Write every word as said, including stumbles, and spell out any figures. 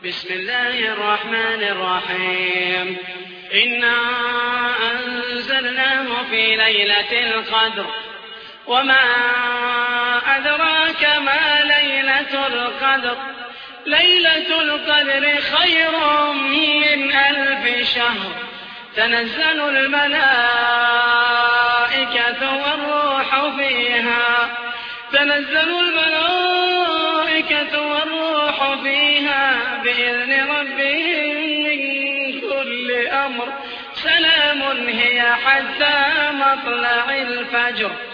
بسم الله الرحمن الرحيم إنا أنزلناه في ليلة القدر وما أدراك ما ليلة القدر ليلة القدر خير من ألف شهر تنزل الملائكة والروح فيها تنزل الملائكة والروح فيها بإذن ربهم من كل أمر سلام هي حتى مطلع الفجر